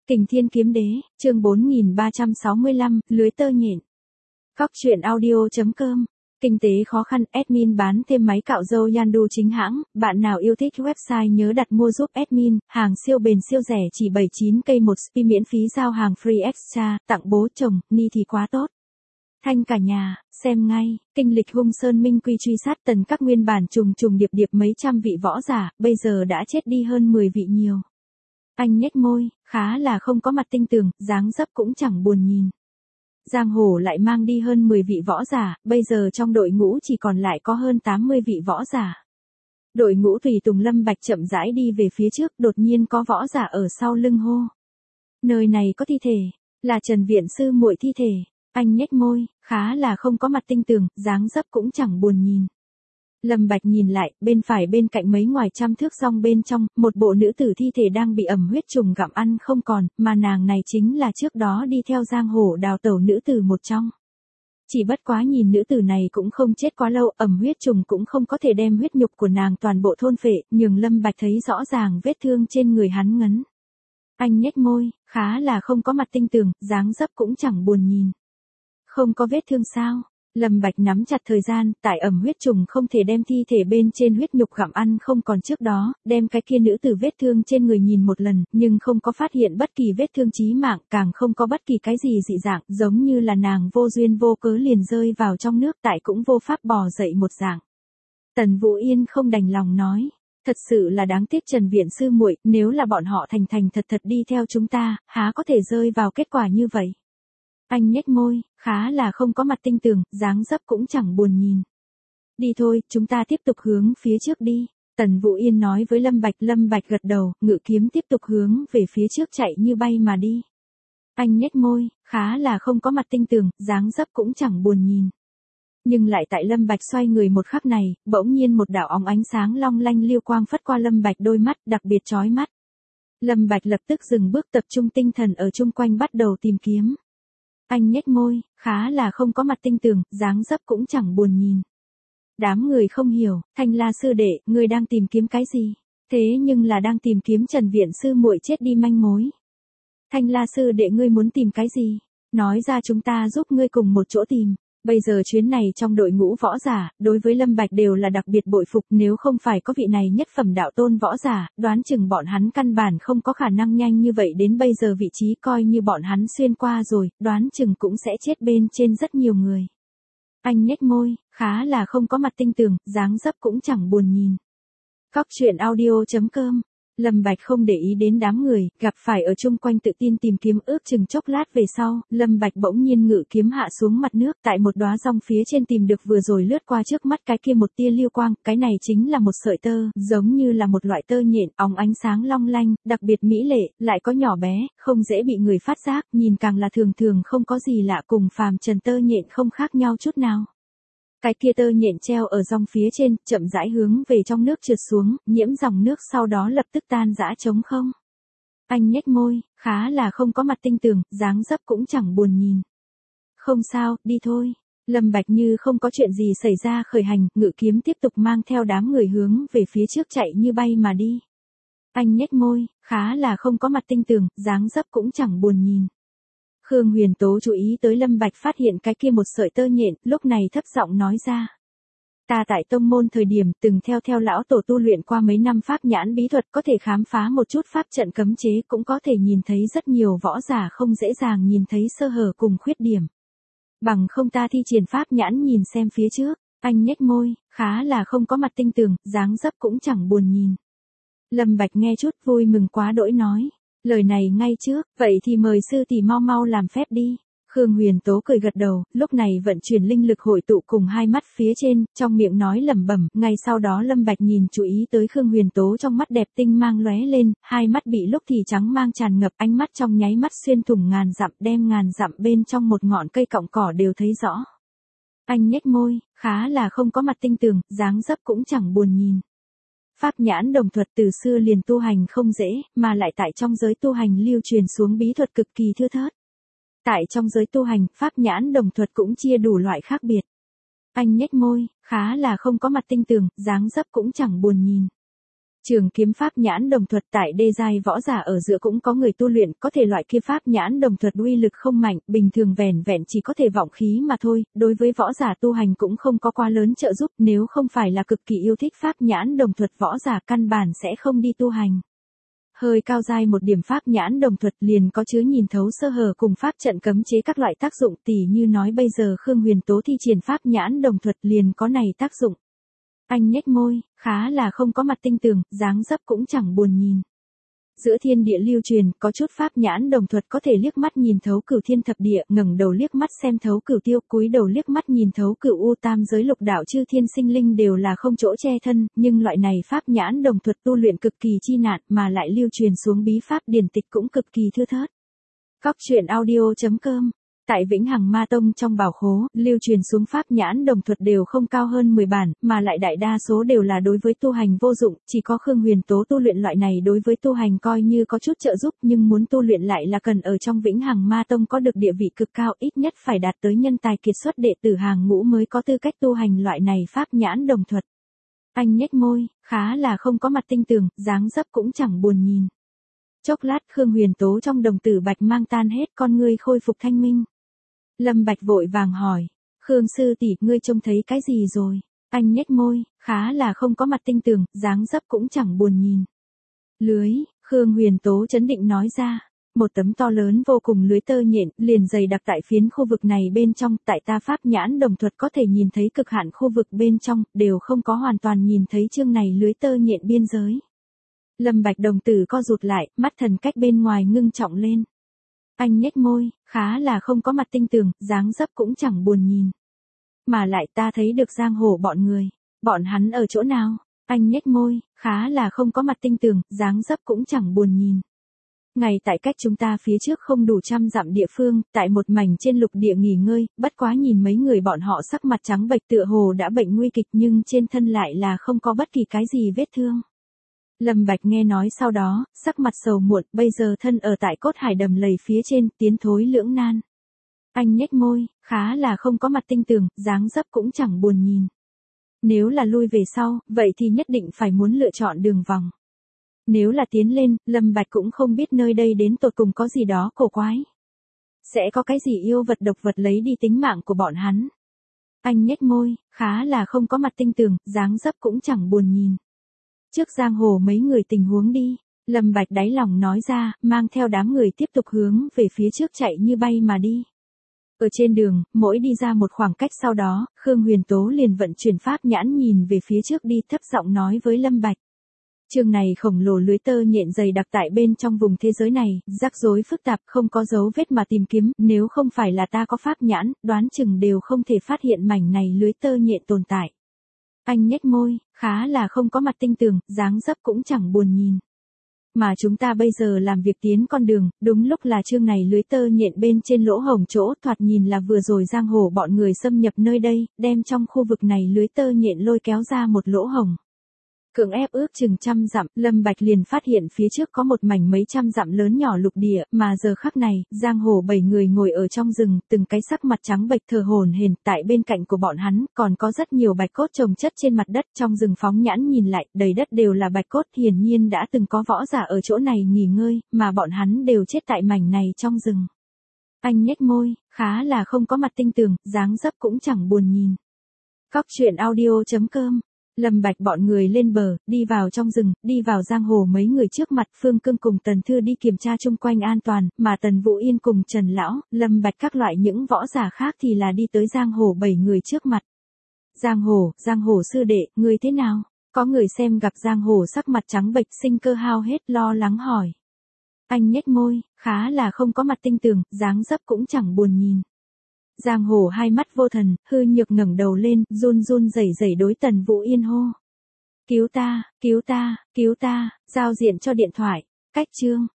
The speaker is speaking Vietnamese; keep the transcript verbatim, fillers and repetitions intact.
Kình Thiên Kiếm Đế, chương bốn nghìn ba trăm sáu mươi lăm, lưới tơ nhện. Cóc truyện audio chấm com. Kinh tế khó khăn, admin bán thêm máy cạo râu Yandu chính hãng, bạn nào yêu thích website nhớ đặt mua giúp admin, hàng siêu bền siêu rẻ chỉ bảy mươi chín k một spi miễn phí giao hàng free extra, tặng bố chồng, ni thì quá tốt. Thanh cả nhà, xem ngay, kinh lịch hung sơn minh quy truy sát tần các nguyên bản trùng trùng điệp điệp mấy trăm vị võ giả, bây giờ đã chết đi hơn mười vị nhiều. Anh nhếch môi, khá là không có mặt tinh tường, dáng dấp cũng chẳng buồn nhìn. Giang hồ lại mang đi hơn mười vị võ giả, bây giờ trong đội ngũ chỉ còn lại có hơn tám mươi vị võ giả. Đội ngũ tùy tùng Lâm Bạch chậm rãi đi về phía trước, đột nhiên có võ giả ở sau lưng hô. Nơi này có thi thể, là Trần Viện Sư muội thi thể. Anh nhếch môi, khá là không có mặt tinh tường, dáng dấp cũng chẳng buồn nhìn. Lâm Bạch nhìn lại, bên phải bên cạnh mấy ngoài trăm thước song bên trong, một bộ nữ tử thi thể đang bị ẩm huyết trùng gặm ăn không còn, mà nàng này chính là trước đó đi theo giang hồ đào tẩu nữ tử một trong. Chỉ bất quá nhìn nữ tử này cũng không chết quá lâu, ẩm huyết trùng cũng không có thể đem huyết nhục của nàng toàn bộ thôn phệ, nhưng Lâm Bạch thấy rõ ràng vết thương trên người hắn ngấn. Anh nhếch môi, khá là không có mặt tinh tường, dáng dấp cũng chẳng buồn nhìn. Không có vết thương sao? Lâm Bạch nắm chặt thời gian, tại ẩm huyết trùng không thể đem thi thể bên trên huyết nhục gặm ăn không còn trước đó, đem cái kia nữ tử vết thương trên người nhìn một lần, nhưng không có phát hiện bất kỳ vết thương chí mạng, càng không có bất kỳ cái gì dị dạng, giống như là nàng vô duyên vô cớ liền rơi vào trong nước, tại cũng vô pháp bò dậy một dạng. Tần Vũ Yên không đành lòng nói, thật sự là đáng tiếc Trần Viện Sư muội, nếu là bọn họ thành thành thật thật đi theo chúng ta, há có thể rơi vào kết quả như vậy. Anh nhếch môi, khá là không có mặt tinh tường, dáng dấp cũng chẳng buồn nhìn. Đi thôi, chúng ta tiếp tục hướng phía trước đi. Tần Vũ Yên nói với Lâm Bạch. Lâm Bạch gật đầu, ngự kiếm tiếp tục hướng về phía trước chạy như bay mà đi. Anh nhếch môi, khá là không có mặt tinh tường, dáng dấp cũng chẳng buồn nhìn. Nhưng lại tại Lâm Bạch xoay người một khắc này, bỗng nhiên một đạo óng ánh sáng long lanh liêu quang phất qua Lâm Bạch đôi mắt, đặc biệt chói mắt. Lâm Bạch lập tức dừng bước, tập trung tinh thần ở chung quanh bắt đầu tìm kiếm. Anh nhếch môi, khá là không có mặt tinh tường, dáng dấp cũng chẳng buồn nhìn. Đám người không hiểu, Thanh La sư đệ, ngươi đang tìm kiếm cái gì? Thế nhưng là đang tìm kiếm Trần Viện Sư muội chết đi manh mối. Thanh La sư đệ, ngươi muốn tìm cái gì? Nói ra chúng ta giúp ngươi cùng một chỗ tìm. Bây giờ chuyến này trong đội ngũ võ giả, đối với Lâm Bạch đều là đặc biệt bội phục, nếu không phải có vị này nhất phẩm đạo tôn võ giả, đoán chừng bọn hắn căn bản không có khả năng nhanh như vậy đến bây giờ vị trí, coi như bọn hắn xuyên qua rồi, đoán chừng cũng sẽ chết bên trên rất nhiều người. Anh nhếch môi, khá là không có mặt tinh tường, dáng dấp cũng chẳng buồn nhìn. Cóc truyện audio chấm com. Lâm Bạch không để ý đến đám người, gặp phải ở chung quanh tự tin tìm kiếm, ước chừng chốc lát về sau, Lâm Bạch bỗng nhiên ngự kiếm hạ xuống mặt nước, tại một đóa rong phía trên tìm được vừa rồi lướt qua trước mắt cái kia một tia liêu quang, cái này chính là một sợi tơ, giống như là một loại tơ nhện, óng ánh sáng long lanh, đặc biệt mỹ lệ, lại có nhỏ bé, không dễ bị người phát giác, nhìn càng là thường thường không có gì lạ, cùng phàm trần tơ nhện không khác nhau chút nào. Cái kia tơ nhện treo ở rong phía trên, chậm rãi hướng về trong nước trượt xuống, nhiễm dòng nước sau đó lập tức tan rã trống không. Anh nhếch môi, khá là không có mặt tinh tường, dáng dấp cũng chẳng buồn nhìn. Không sao, đi thôi. Lâm Bạch như không có chuyện gì xảy ra khởi hành, ngự kiếm tiếp tục mang theo đám người hướng về phía trước chạy như bay mà đi. Anh nhếch môi, khá là không có mặt tinh tường, dáng dấp cũng chẳng buồn nhìn. Khương Huyền Tố chú ý tới Lâm Bạch phát hiện cái kia một sợi tơ nhện, lúc này thấp giọng nói ra. Ta tại tông môn thời điểm từng theo theo lão tổ tu luyện qua mấy năm pháp nhãn bí thuật, có thể khám phá một chút pháp trận cấm chế, cũng có thể nhìn thấy rất nhiều võ giả không dễ dàng nhìn thấy sơ hở cùng khuyết điểm. Bằng không ta thi triển pháp nhãn nhìn xem phía trước, anh nhếch môi, khá là không có mặt tinh tường, dáng dấp cũng chẳng buồn nhìn. Lâm Bạch nghe chút vui mừng quá đỗi nói. Lời này ngay trước, vậy thì mời sư tỷ mau mau làm phép đi. Khương Huyền Tố cười gật đầu, lúc này vận chuyển linh lực hội tụ cùng hai mắt phía trên, trong miệng nói lẩm bẩm, ngay sau đó Lâm Bạch nhìn chú ý tới Khương Huyền Tố trong mắt đẹp tinh mang lóe lên, hai mắt bị lúc thì trắng mang tràn ngập, ánh mắt trong nháy mắt xuyên thủng ngàn dặm, đem ngàn dặm bên trong một ngọn cây cọng cỏ đều thấy rõ. Anh nhếch môi, khá là không có mặt tinh tường, dáng dấp cũng chẳng buồn nhìn. Pháp nhãn đồng thuật từ xưa liền tu hành không dễ, mà lại tại trong giới tu hành lưu truyền xuống bí thuật cực kỳ thưa thớt. Tại trong giới tu hành, pháp nhãn đồng thuật cũng chia đủ loại khác biệt. Anh nhếch môi, khá là không có mặt tinh tường, dáng dấp cũng chẳng buồn nhìn. Trường kiếm pháp nhãn đồng thuật tại đê giai võ giả ở giữa cũng có người tu luyện, có thể loại kia pháp nhãn đồng thuật uy lực không mạnh, bình thường vẻn vẹn chỉ có thể vọng khí mà thôi, đối với võ giả tu hành cũng không có quá lớn trợ giúp, nếu không phải là cực kỳ yêu thích pháp nhãn đồng thuật võ giả căn bản sẽ không đi tu hành. Hơi cao giai một điểm pháp nhãn đồng thuật liền có chứa nhìn thấu sơ hở cùng pháp trận cấm chế các loại tác dụng, tỉ như nói bây giờ Khương Huyền Tố thi triển pháp nhãn đồng thuật liền có này tác dụng. Anh nhếch môi, khá là không có mặt tinh tường, dáng dấp cũng chẳng buồn nhìn. Giữa thiên địa lưu truyền, có chút pháp nhãn đồng thuật có thể liếc mắt nhìn thấu cửu thiên thập địa, ngẩng đầu liếc mắt xem thấu cửu tiêu, cúi đầu liếc mắt nhìn thấu cửu u tam giới lục đạo chư thiên sinh linh đều là không chỗ che thân, nhưng loại này pháp nhãn đồng thuật tu luyện cực kỳ chi nạn mà lại lưu truyền xuống bí pháp điển tịch cũng cực kỳ thưa thớt. Cóc truyện audio chấm com. Tại Vĩnh Hằng Ma Tông trong bảo khố, lưu truyền xuống pháp nhãn đồng thuật đều không cao hơn mười bản, mà lại đại đa số đều là đối với tu hành vô dụng, chỉ có Khương Huyền Tố tu luyện loại này đối với tu hành coi như có chút trợ giúp, nhưng muốn tu luyện lại là cần ở trong Vĩnh Hằng Ma Tông có được địa vị cực cao, ít nhất phải đạt tới nhân tài kiệt xuất đệ tử hàng ngũ mới có tư cách tu hành loại này pháp nhãn đồng thuật. Anh nhếch môi, khá là không có mặt tinh tường, dáng dấp cũng chẳng buồn nhìn. Chốc lát Khương Huyền Tố trong đồng tử bạch mang tan hết, con ngươi khôi phục thanh minh. Lâm Bạch vội vàng hỏi, Khương sư tỷ, ngươi trông thấy cái gì rồi? Anh nhếch môi, khá là không có mặt tinh tường, dáng dấp cũng chẳng buồn nhìn. Lưới, Khương Huyền Tố chấn định nói ra, một tấm to lớn vô cùng lưới tơ nhện, liền dày đặc tại phiến khu vực này bên trong, tại ta pháp nhãn đồng thuật có thể nhìn thấy cực hạn khu vực bên trong, đều không có hoàn toàn nhìn thấy chương này lưới tơ nhện biên giới. Lâm Bạch đồng tử co rụt lại, mắt thần cách bên ngoài ngưng trọng lên. Anh nhếch môi, khá là không có mặt tinh tường, dáng dấp cũng chẳng buồn nhìn. Mà lại ta thấy được giang hồ bọn người. Bọn hắn ở chỗ nào? Anh nhếch môi, khá là không có mặt tinh tường, dáng dấp cũng chẳng buồn nhìn. Ngay tại cách chúng ta phía trước không đủ trăm dặm địa phương, tại một mảnh trên lục địa nghỉ ngơi, bất quá nhìn mấy người bọn họ sắc mặt trắng bệch tựa hồ đã bệnh nguy kịch nhưng trên thân lại là không có bất kỳ cái gì vết thương. Lâm Bạch nghe nói sau đó, sắc mặt sầu muộn, bây giờ thân ở tại cốt hải đầm lầy phía trên, tiến thối lưỡng nan. Anh nhếch môi, khá là không có mặt tinh tường, dáng dấp cũng chẳng buồn nhìn. Nếu là lui về sau, vậy thì nhất định phải muốn lựa chọn đường vòng. Nếu là tiến lên, Lâm Bạch cũng không biết nơi đây đến tột cùng có gì đó cổ quái. Sẽ có cái gì yêu vật độc vật lấy đi tính mạng của bọn hắn. Anh nhếch môi, khá là không có mặt tinh tường, dáng dấp cũng chẳng buồn nhìn. Trước giang hồ mấy người tình huống đi, Lâm Bạch đáy lòng nói ra, mang theo đám người tiếp tục hướng về phía trước chạy như bay mà đi. Ở trên đường, mỗi đi ra một khoảng cách sau đó, Khương Huyền Tố liền vận chuyển pháp nhãn nhìn về phía trước đi, thấp giọng nói với Lâm Bạch. Chương này khổng lồ lưới tơ nhện dày đặc tại bên trong vùng thế giới này, rắc rối phức tạp, không có dấu vết mà tìm kiếm, nếu không phải là ta có pháp nhãn, đoán chừng đều không thể phát hiện mảnh này lưới tơ nhện tồn tại. Anh nhếch môi, khá là không có mặt tinh tường, dáng dấp cũng chẳng buồn nhìn. Mà chúng ta bây giờ làm việc tiến con đường, đúng lúc là chương này lưới tơ nhện bên trên lỗ hổng chỗ, thoạt nhìn là vừa rồi giang hồ bọn người xâm nhập nơi đây, đem trong khu vực này lưới tơ nhện lôi kéo ra một lỗ hổng. Cưỡng ép ước chừng trăm dặm, Lâm Bạch liền phát hiện phía trước có một mảnh mấy trăm dặm lớn nhỏ lục địa, mà giờ khắc này, giang hồ bảy người ngồi ở trong rừng, từng cái sắc mặt trắng bệch thờ hổn hển, tại bên cạnh của bọn hắn, còn có rất nhiều bạch cốt chồng chất trên mặt đất, trong rừng phóng nhãn nhìn lại, đầy đất đều là bạch cốt, hiển nhiên đã từng có võ giả ở chỗ này nghỉ ngơi, mà bọn hắn đều chết tại mảnh này trong rừng. Anh nhếch môi, khá là không có mặt tinh tường, dáng dấp cũng chẳng buồn nhìn. Cóc truyện audio chấm com. Lâm Bạch bọn người lên bờ, đi vào trong rừng, đi vào giang hồ mấy người trước mặt, Phương Cương cùng Tần Thư đi kiểm tra chung quanh an toàn, mà Tần Vũ Yên cùng Trần Lão, Lâm Bạch các loại những võ giả khác thì là đi tới giang hồ bảy người trước mặt. Giang hồ, giang hồ sư đệ, người thế nào? Có người xem gặp giang hồ sắc mặt trắng bệch, sinh cơ hao hết, lo lắng hỏi. Anh nhếch môi, khá là không có mặt tinh tường, dáng dấp cũng chẳng buồn nhìn. Giang hồ hai mắt vô thần, hư nhược ngẩng đầu lên, run run rẩy rẩy đối Tần Vũ Yên hô. Cứu ta, cứu ta, cứu ta, giao diện cho điện thoại, cách chương.